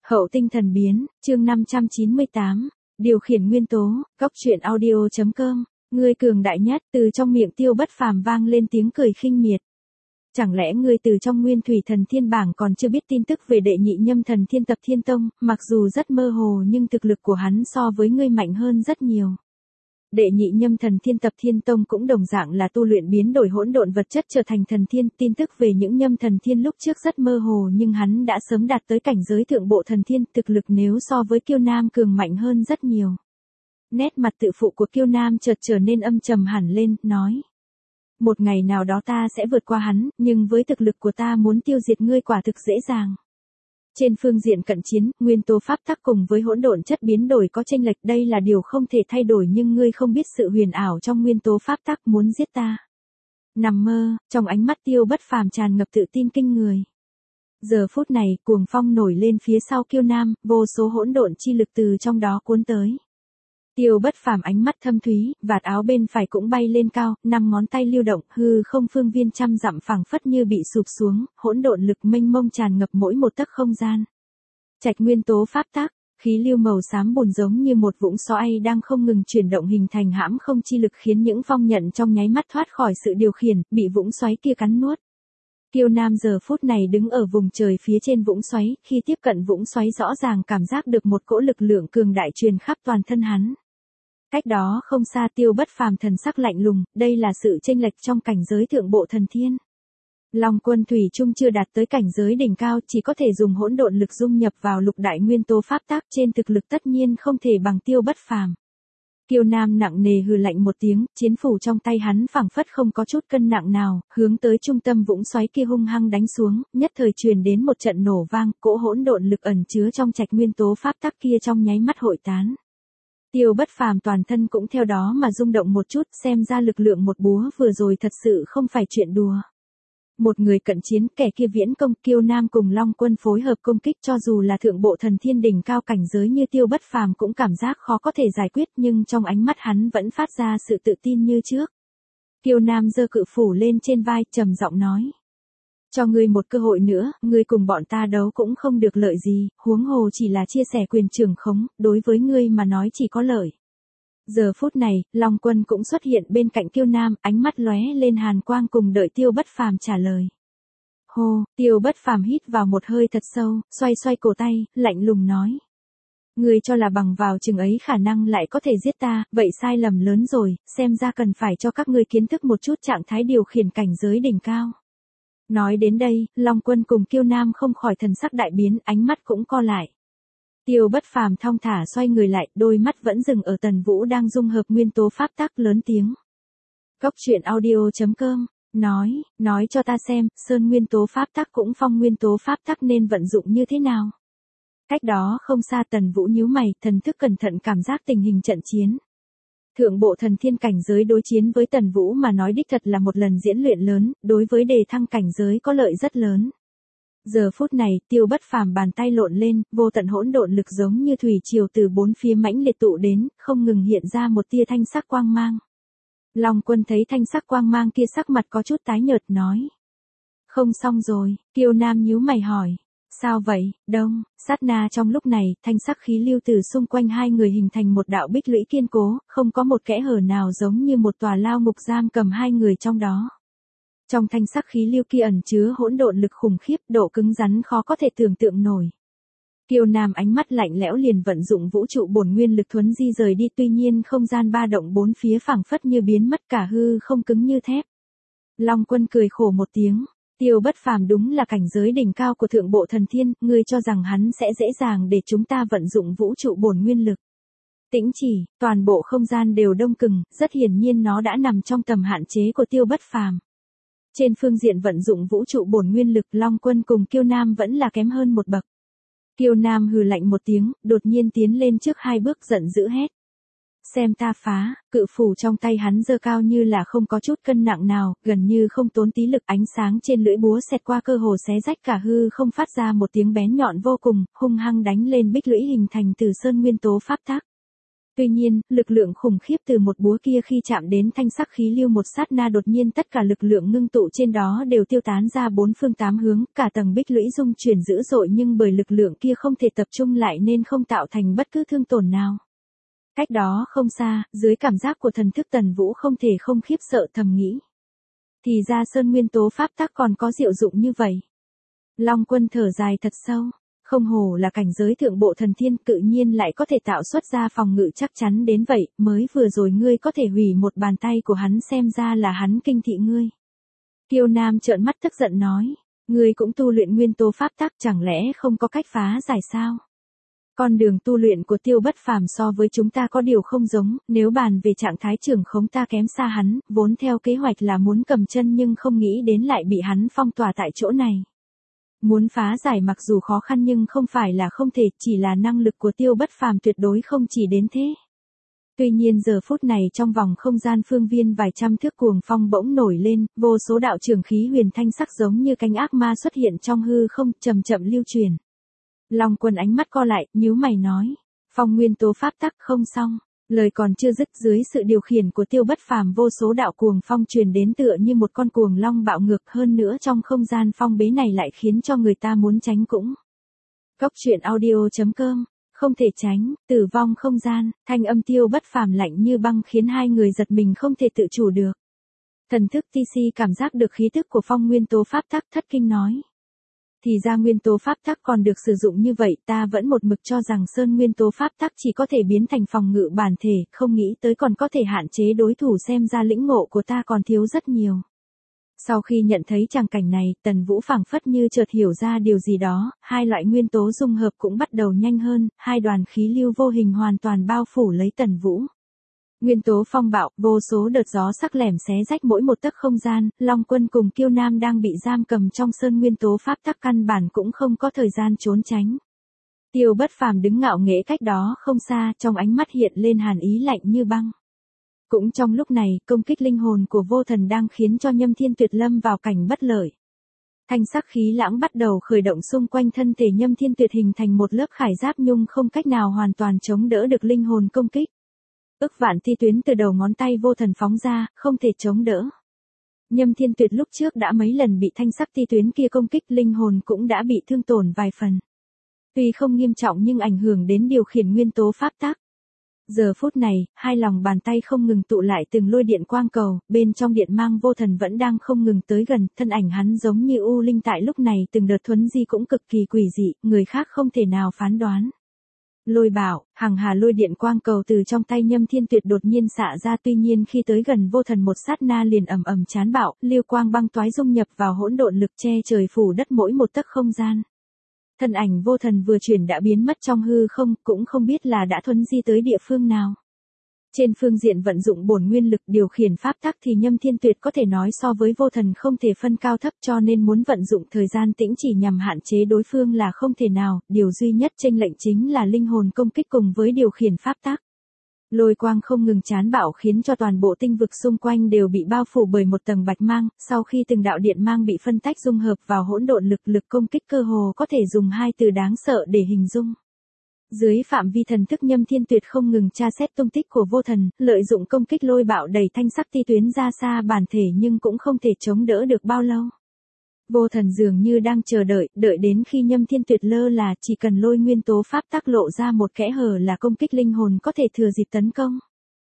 Hậu tinh thần biến, chương 598, điều khiển nguyên tố, góc truyện audio.com, ngươi cường đại nhất, từ trong miệng Tiêu Bất Phàm vang lên tiếng cười khinh miệt. Chẳng lẽ ngươi từ trong Nguyên Thủy Thần Thiên bảng còn chưa biết tin tức về đệ nhị nhâm thần thiên Tập Thiên Tông, mặc dù rất mơ hồ nhưng thực lực của hắn so với ngươi mạnh hơn rất nhiều. Đệ nhị nhâm thần thiên Tập Thiên Tông cũng đồng dạng là tu luyện biến đổi hỗn độn vật chất trở thành thần thiên, tin tức về những nhâm thần thiên lúc trước rất mơ hồ nhưng hắn đã sớm đạt tới cảnh giới thượng bộ thần thiên, thực lực nếu so với Kiêu Nam cường mạnh hơn rất nhiều. Nét mặt tự phụ của Kiêu Nam chợt trở nên âm trầm hẳn lên, nói: một ngày nào đó ta sẽ vượt qua hắn, nhưng với thực lực của ta muốn tiêu diệt ngươi quả thực dễ dàng. Trên phương diện cận chiến, nguyên tố pháp tắc cùng với hỗn độn chất biến đổi có chênh lệch, đây là điều không thể thay đổi, nhưng ngươi không biết sự huyền ảo trong nguyên tố pháp tắc, muốn giết ta. Nằm mơ, trong ánh mắt Tiêu Bất Phàm tràn ngập tự tin kinh người. Giờ phút này, cuồng phong nổi lên phía sau Kiêu Nam, vô số hỗn độn chi lực từ trong đó cuốn tới. Tiêu Bất Phàm ánh mắt thâm thúy, vạt áo bên phải cũng bay lên cao, 5 ngón tay lưu động, hư không phương viên trăm dặm phẳng phất như bị sụp xuống, hỗn độn lực mênh mông tràn ngập mỗi một tấc không gian. Trạch nguyên tố pháp tắc, khí lưu màu xám bùn giống như một vũng xoáy đang không ngừng chuyển động hình thành hãm không chi lực, khiến những phong nhận trong nháy mắt thoát khỏi sự điều khiển, bị vũng xoáy kia cắn nuốt. Kiêu Nam giờ phút này đứng ở vùng trời phía trên vũng xoáy, khi tiếp cận vũng xoáy rõ ràng cảm giác được một cỗ lực lượng cường đại truyền khắp toàn thân hắn. Cách đó không xa Tiêu Bất Phàm thần sắc lạnh lùng, đây là sự chênh lệch trong cảnh giới thượng bộ thần thiên. Long Quân thủy chung chưa đạt tới cảnh giới đỉnh cao, chỉ có thể dùng hỗn độn lực dung nhập vào lục đại nguyên tố pháp tắc, trên thực lực tất nhiên không thể bằng Tiêu Bất Phàm. Kiêu Nam nặng nề hừ lạnh một tiếng, chiến phủ trong tay hắn phảng phất không có chút cân nặng nào, hướng tới trung tâm vũng xoáy kia hung hăng đánh xuống, nhất thời truyền đến một trận nổ vang, cỗ hỗn độn lực ẩn chứa trong trạch nguyên tố pháp tắc kia trong nháy mắt hội tán. Tiêu Bất Phàm toàn thân cũng theo đó mà rung động một chút, xem ra lực lượng một búa vừa rồi thật sự không phải chuyện đùa. Một người cận chiến, kẻ kia viễn công, Kiêu Nam cùng Long Quân phối hợp công kích, cho dù là thượng bộ thần thiên đỉnh cao cảnh giới như Tiêu Bất Phàm cũng cảm giác khó có thể giải quyết, nhưng trong ánh mắt hắn vẫn phát ra sự tự tin như trước. Kiêu Nam giơ cự phủ lên trên vai, trầm giọng nói: cho ngươi một cơ hội nữa, ngươi cùng bọn ta đấu cũng không được lợi gì, huống hồ chỉ là chia sẻ quyền trưởng khống, đối với ngươi mà nói chỉ có lợi. Giờ phút này, Long Quân cũng xuất hiện bên cạnh Kiêu Nam, ánh mắt lóe lên hàn quang cùng đợi Tiêu Bất Phàm trả lời. Hô, Tiêu Bất Phàm hít vào một hơi thật sâu, xoay xoay cổ tay, lạnh lùng nói: ngươi cho là bằng vào chừng ấy khả năng lại có thể giết ta, vậy sai lầm lớn rồi, xem ra cần phải cho các ngươi kiến thức một chút trạng thái điều khiển cảnh giới đỉnh cao. Nói đến đây, Long Quân cùng Kiêu Nam không khỏi thần sắc đại biến, ánh mắt cũng co lại. Tiêu Bất Phàm thong thả xoay người lại, đôi mắt vẫn dừng ở Tần Vũ đang dung hợp nguyên tố pháp tắc, lớn tiếng. Góc truyện audio.com, nói cho ta xem, sơn nguyên tố pháp tắc cũng phong nguyên tố pháp tắc nên vận dụng như thế nào. Cách đó không xa Tần Vũ nhíu mày, thần thức cẩn thận cảm giác tình hình trận chiến. Thượng bộ thần thiên cảnh giới đối chiến với Tần Vũ mà nói đích thật là một lần diễn luyện lớn, đối với đề thăng cảnh giới có lợi rất lớn. Giờ phút này, Tiêu Bất Phàm bàn tay lộn lên, vô tận hỗn độn lực giống như thủy triều từ bốn phía mãnh liệt tụ đến, không ngừng hiện ra một tia thanh sắc quang mang. Long Quân thấy thanh sắc quang mang kia, sắc mặt có chút tái nhợt, nói: không xong rồi. Kiêu Nam nhíu mày hỏi: sao vậy? Đông, sát na trong lúc này, thanh sắc khí lưu từ xung quanh hai người hình thành một đạo bích lũy kiên cố, không có một kẽ hở nào, giống như một tòa lao ngục giam cầm hai người trong đó. Trong thanh sắc khí lưu kia ẩn chứa hỗn độn lực khủng khiếp, độ cứng rắn khó có thể tưởng tượng nổi. Kiêu Nam ánh mắt lạnh lẽo liền vận dụng vũ trụ bổn nguyên lực thuấn di rời đi, tuy nhiên không gian ba động bốn phía phảng phất như biến mất, cả hư không cứng như thép. Long Quân cười khổ một tiếng: Tiêu Bất Phàm đúng là cảnh giới đỉnh cao của thượng bộ thần thiên, ngươi cho rằng hắn sẽ dễ dàng để chúng ta vận dụng vũ trụ bổn nguyên lực. Tĩnh chỉ, toàn bộ không gian đều đông cứng, rất hiển nhiên nó đã nằm trong tầm hạn chế của Tiêu Bất Phàm. Trên phương diện vận dụng vũ trụ bổn nguyên lực, Long Quân cùng Kiêu Nam vẫn là kém hơn một bậc. Kiêu Nam hừ lạnh một tiếng, đột nhiên tiến lên trước hai bước, giận dữ hét: xem ta phá. Cự phủ trong tay hắn giơ cao như là không có chút cân nặng nào, gần như không tốn tí lực, ánh sáng trên lưỡi búa xẹt qua cơ hồ xé rách cả hư không, phát ra một tiếng bén nhọn vô cùng, hung hăng đánh lên bích lũy hình thành từ sơn nguyên tố pháp tắc. Tuy nhiên, lực lượng khủng khiếp từ một búa kia khi chạm đến thanh sắc khí lưu một sát na đột nhiên tất cả lực lượng ngưng tụ trên đó đều tiêu tán ra bốn phương tám hướng, cả tầng bích lũy rung chuyển dữ dội nhưng bởi lực lượng kia không thể tập trung lại nên không tạo thành bất cứ thương tổn nào. Cách đó không xa, dưới cảm giác của thần thức Tần Vũ không thể không khiếp sợ thầm nghĩ. Thì ra sơn nguyên tố pháp tắc còn có diệu dụng như vậy. Long Quân thở dài thật sâu. Không hổ là cảnh giới thượng bộ thần thiên, tự nhiên lại có thể tạo xuất ra phòng ngự chắc chắn đến vậy, mới vừa rồi ngươi có thể hủy một bàn tay của hắn, xem ra là hắn kinh thị ngươi. Kiêu Nam trợn mắt tức giận nói, ngươi cũng tu luyện nguyên tố pháp tắc, chẳng lẽ không có cách phá giải sao? Con đường tu luyện của Tiêu Bất Phàm so với chúng ta có điều không giống, nếu bàn về trạng thái trưởng khống ta kém xa hắn, vốn theo kế hoạch là muốn cầm chân nhưng không nghĩ đến lại bị hắn phong tỏa tại chỗ này. Muốn phá giải mặc dù khó khăn nhưng không phải là không thể, chỉ là năng lực của Tiêu Bất Phàm tuyệt đối không chỉ đến thế. Tuy nhiên giờ phút này trong vòng không gian phương viên vài trăm thước cuồng phong bỗng nổi lên, vô số đạo trường khí huyền thanh sắc giống như cánh ác ma xuất hiện trong hư không, chậm chậm lưu truyền. Long Quân ánh mắt co lại, nhíu mày nói, phong nguyên tố pháp tắc không xong. Lời còn chưa dứt, dưới sự điều khiển của Tiêu Bất Phàm vô số đạo cuồng phong truyền đến tựa như một con cuồng long bạo ngược, hơn nữa trong không gian phong bế này lại khiến cho người ta muốn tránh cũng. Cốc truyện audio.com, không thể tránh, tử vong không gian, thanh âm Tiêu Bất Phàm lạnh như băng khiến hai người giật mình không thể tự chủ được. Thần thức TC cảm giác được khí tức của phong nguyên tố pháp tắc, thất kinh nói. Thì ra nguyên tố pháp tắc còn được sử dụng như vậy, ta vẫn một mực cho rằng sơn nguyên tố pháp tắc chỉ có thể biến thành phòng ngự bản thể, không nghĩ tới còn có thể hạn chế đối thủ, xem ra lĩnh ngộ của ta còn thiếu rất nhiều. Sau khi nhận thấy tràng cảnh này, Tần Vũ phảng phất như chợt hiểu ra điều gì đó, hai loại nguyên tố dung hợp cũng bắt đầu nhanh hơn, hai đoàn khí lưu vô hình hoàn toàn bao phủ lấy Tần Vũ. Nguyên tố phong bạo, vô số đợt gió sắc lẻm xé rách mỗi một tấc không gian, Long Quân cùng Kiêu Nam đang bị giam cầm trong sơn nguyên tố pháp tắc căn bản cũng không có thời gian trốn tránh. Tiêu Bất Phàm đứng ngạo nghễ cách đó không xa, trong ánh mắt hiện lên hàn ý lạnh như băng. Cũng trong lúc này, công kích linh hồn của vô thần đang khiến cho Nhâm Thiên Tuyệt lâm vào cảnh bất lợi. Thanh sắc khí lãng bắt đầu khởi động xung quanh thân thể Nhâm Thiên Tuyệt, hình thành một lớp khải giáp nhung không cách nào hoàn toàn chống đỡ được linh hồn công kích. Ức vạn ti tuyến từ đầu ngón tay vô thần phóng ra, không thể chống đỡ. Nhâm Thiên Tuyệt lúc trước đã mấy lần bị thanh sắc ti tuyến kia công kích, linh hồn cũng đã bị thương tổn vài phần. Tuy không nghiêm trọng nhưng ảnh hưởng đến điều khiển nguyên tố pháp tắc. Giờ phút này, hai lòng bàn tay không ngừng tụ lại từng lôi điện quang cầu, bên trong điện mang vô thần vẫn đang không ngừng tới gần, thân ảnh hắn giống như u linh tại lúc này, từng đợt thuấn di cũng cực kỳ quỷ dị, người khác không thể nào phán đoán. Lôi bảo, hằng hà lôi điện quang cầu từ trong tay Nhâm Thiên Tuyệt đột nhiên xạ ra, tuy nhiên khi tới gần vô thần một sát na liền ầm ầm chán bạo, lưu quang băng toái dung nhập vào hỗn độn lực che trời phủ đất mỗi một tấc không gian. Thân ảnh vô thần vừa chuyển đã biến mất trong hư không, cũng không biết là đã thuấn di tới địa phương nào. Trên phương diện vận dụng bổn nguyên lực điều khiển pháp tắc thì Nhâm Thiên Tuyệt có thể nói so với vô thần không thể phân cao thấp, cho nên muốn vận dụng thời gian tĩnh chỉ nhằm hạn chế đối phương là không thể nào, điều duy nhất chênh lệch chính là linh hồn công kích cùng với điều khiển pháp tắc. Lôi quang không ngừng chán bạo khiến cho toàn bộ tinh vực xung quanh đều bị bao phủ bởi một tầng bạch mang, sau khi từng đạo điện mang bị phân tách dung hợp vào hỗn độn lực, lực công kích cơ hồ có thể dùng hai từ đáng sợ để hình dung. Dưới phạm vi thần thức Nhâm Thiên Tuyệt không ngừng tra xét tung tích của vô thần, lợi dụng công kích lôi bạo đẩy thanh sắc ti tuyến ra xa bản thể nhưng cũng không thể chống đỡ được bao lâu. Vô thần dường như đang chờ đợi, đợi đến khi Nhâm Thiên Tuyệt lơ là, chỉ cần lôi nguyên tố pháp tắc lộ ra một kẽ hở là công kích linh hồn có thể thừa dịp tấn công.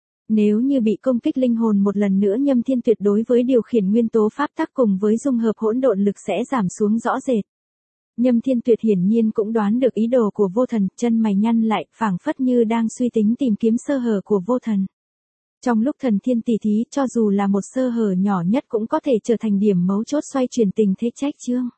Nếu như bị công kích linh hồn một lần nữa, Nhâm Thiên Tuyệt đối với điều khiển nguyên tố pháp tắc cùng với dung hợp hỗn độn lực sẽ giảm xuống rõ rệt. Nhâm Thiên Tuyệt hiển nhiên cũng đoán được ý đồ của vô thần, chân mày nhăn lại, phảng phất như đang suy tính tìm kiếm sơ hở của vô thần. Trong lúc thần thiên tỷ thí, cho dù là một sơ hở nhỏ nhất cũng có thể trở thành điểm mấu chốt xoay chuyển tình thế trách chương.